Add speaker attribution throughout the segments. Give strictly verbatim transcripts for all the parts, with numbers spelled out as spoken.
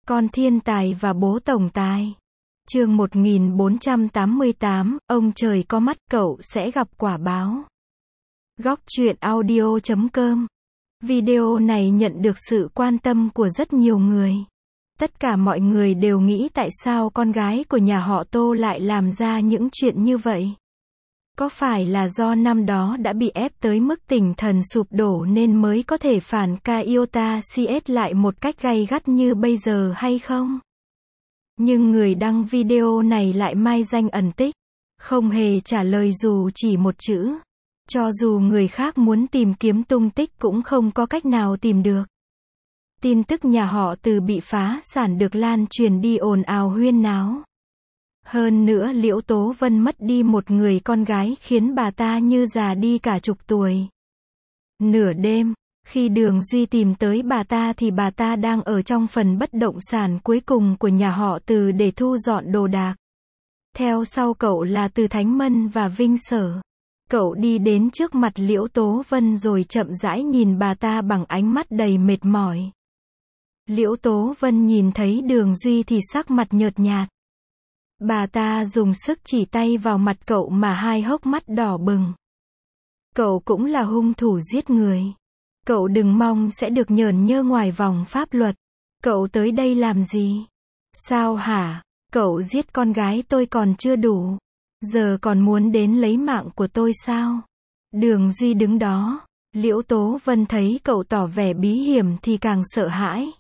Speaker 1: Con thiên tài và bố tổng tài. Chương một nghìn bốn trăm tám mươi tám, ông trời có mắt, cậu sẽ gặp quả báo. Góc truyện audio chấm com. Video này nhận được sự quan tâm của rất nhiều người. Tất cả mọi người đều nghĩ tại sao con gái của nhà họ Tô lại làm ra những chuyện như vậy. Có phải là do năm đó đã bị ép tới mức tinh thần sụp đổ nên mới có thể phản Kyota xê ét lại một cách gay gắt như bây giờ hay không? Nhưng người đăng video này lại mai danh ẩn tích, không hề trả lời dù chỉ một chữ. Cho dù người khác muốn tìm kiếm tung tích cũng không có cách nào tìm được. Tin tức nhà họ Từ bị phá sản được lan truyền đi ồn ào huyên náo. Hơn nữa Liễu Tố Vân mất đi một người con gái khiến bà ta như già đi cả chục tuổi. Nửa đêm, khi Đường Duy tìm tới bà ta thì bà ta đang ở trong phần bất động sản cuối cùng của nhà họ Từ để thu dọn đồ đạc. Theo sau cậu là Từ Thánh Mân và Vinh Sở. Cậu đi đến trước mặt Liễu Tố Vân rồi chậm rãi nhìn bà ta bằng ánh mắt đầy mệt mỏi. Liễu Tố Vân nhìn thấy Đường Duy thì sắc mặt nhợt nhạt. Bà ta dùng sức chỉ tay vào mặt cậu mà hai hốc mắt đỏ bừng. Cậu cũng là hung thủ giết người. Cậu đừng mong sẽ được nhởn nhơ ngoài vòng pháp luật. Cậu tới đây làm gì? Sao hả? Cậu giết con gái tôi còn chưa đủ. Giờ còn muốn đến lấy mạng của tôi sao? Đường Duy đứng đó. Liễu Tố Vân thấy cậu tỏ vẻ bí hiểm thì càng sợ hãi.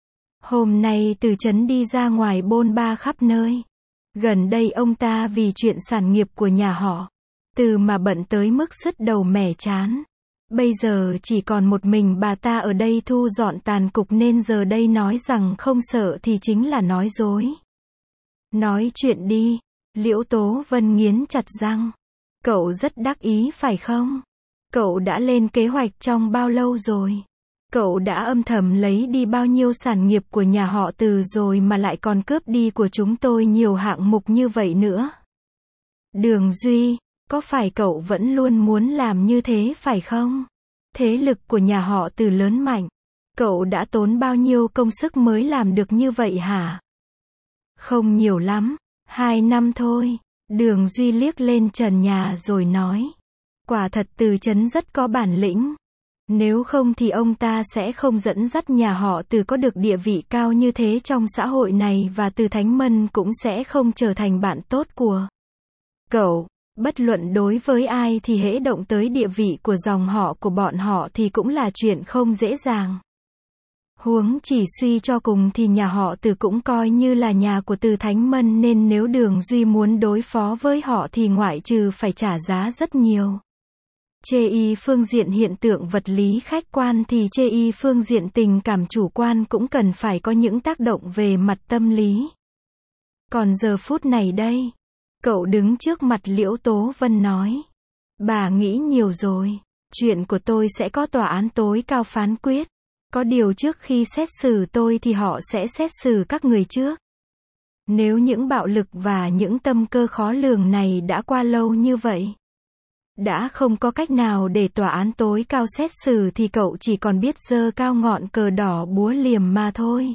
Speaker 1: Hôm nay Từ trấn đi ra ngoài bôn ba khắp nơi. Gần đây ông ta vì chuyện sản nghiệp của nhà họ Từ mà bận tới mức sứt đầu mẻ chán. Bây giờ chỉ còn một mình bà ta ở đây thu dọn tàn cục nên giờ đây nói rằng không sợ thì chính là nói dối. Nói chuyện đi. Liễu Tố Vân nghiến chặt răng. Cậu rất đắc ý phải không? Cậu đã lên kế hoạch trong bao lâu rồi? Cậu đã âm thầm lấy đi bao nhiêu sản nghiệp của nhà họ Từ rồi mà lại còn cướp đi của chúng tôi nhiều hạng mục như vậy nữa? Đường Duy, có phải cậu vẫn luôn muốn làm như thế phải không? Thế lực của nhà họ Từ lớn mạnh. Cậu đã tốn bao nhiêu công sức mới làm được như vậy hả? Không nhiều lắm, hai năm thôi. Đường Duy liếc lên trần nhà rồi nói. Quả thật Từ trấn rất có bản lĩnh. Nếu không thì ông ta sẽ không dẫn dắt nhà họ Từ có được địa vị cao như thế trong xã hội này và Từ Thánh Mân cũng sẽ không trở thành bạn tốt của cậu. Bất luận đối với ai thì hễ động tới địa vị của dòng họ của bọn họ thì cũng là chuyện không dễ dàng. Huống chỉ suy cho cùng thì nhà họ Từ cũng coi như là nhà của Từ Thánh Mân nên nếu Đường Duy muốn đối phó với họ thì ngoại trừ phải trả giá rất nhiều. Chê y phương diện hiện tượng vật lý khách quan thì chê y phương diện tình cảm chủ quan cũng cần phải có những tác động về mặt tâm lý. Còn giờ phút này đây, cậu đứng trước mặt Liễu Tố Vân nói. Bà nghĩ nhiều rồi. Chuyện của tôi sẽ có tòa án tối cao phán quyết. Có điều trước khi xét xử tôi thì họ sẽ xét xử các người trước. Nếu những bạo lực và những tâm cơ khó lường này đã qua lâu như vậy, đã không có cách nào để tòa án tối cao xét xử thì cậu chỉ còn biết giơ cao ngọn cờ đỏ búa liềm mà thôi.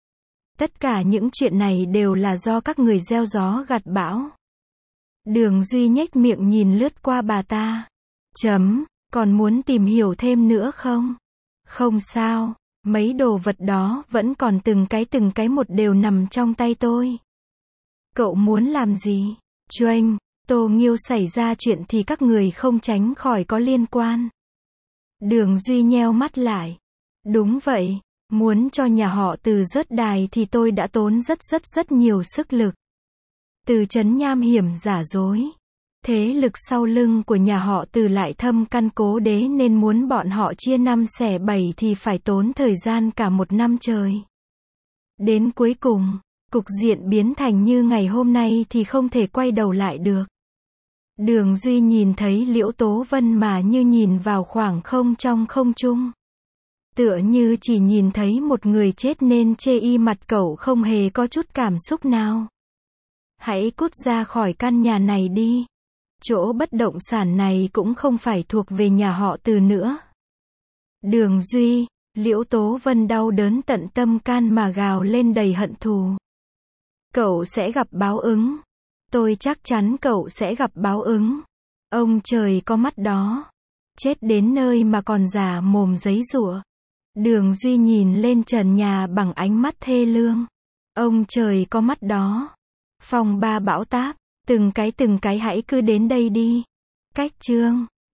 Speaker 1: Tất cả những chuyện này đều là do các người gieo gió gặt bão. Đường Duy nhếch miệng nhìn lướt qua bà ta. Chấm, còn muốn tìm hiểu thêm nữa không? Không sao, mấy đồ vật đó vẫn còn từng cái từng cái một đều nằm trong tay tôi. Cậu muốn làm gì? Choanh, Tô Nghiêu xảy ra chuyện thì các người không tránh khỏi có liên quan. Đường Duy nheo mắt lại. Đúng vậy, muốn cho nhà họ Từ rớt đài thì tôi đã tốn rất rất rất nhiều sức lực. Từ trấn nham hiểm giả dối. Thế lực sau lưng của nhà họ Từ lại thâm căn cố đế nên muốn bọn họ chia năm xẻ bảy thì phải tốn thời gian cả một năm trời. Đến cuối cùng, cục diện biến thành như ngày hôm nay thì không thể quay đầu lại được. Đường Duy nhìn thấy Liễu Tố Vân mà như nhìn vào khoảng không trong không trung. Tựa như chỉ nhìn thấy một người chết nên chê y mặt cậu không hề có chút cảm xúc nào. Hãy cút ra khỏi căn nhà này đi. Chỗ bất động sản này cũng không phải thuộc về nhà họ Từ nữa. Đường Duy, Liễu Tố Vân đau đớn tận tâm can mà gào lên đầy hận thù. Cậu sẽ gặp báo ứng. Tôi chắc chắn cậu sẽ gặp báo ứng. Ông trời có mắt đó. Chết đến nơi mà còn giả mồm giấy giụa. Đường Duy nhìn lên trần nhà bằng ánh mắt thê lương. Ông trời có mắt đó. Phong ba bão táp. Từng cái từng cái hãy cứ đến đây đi. Cách chương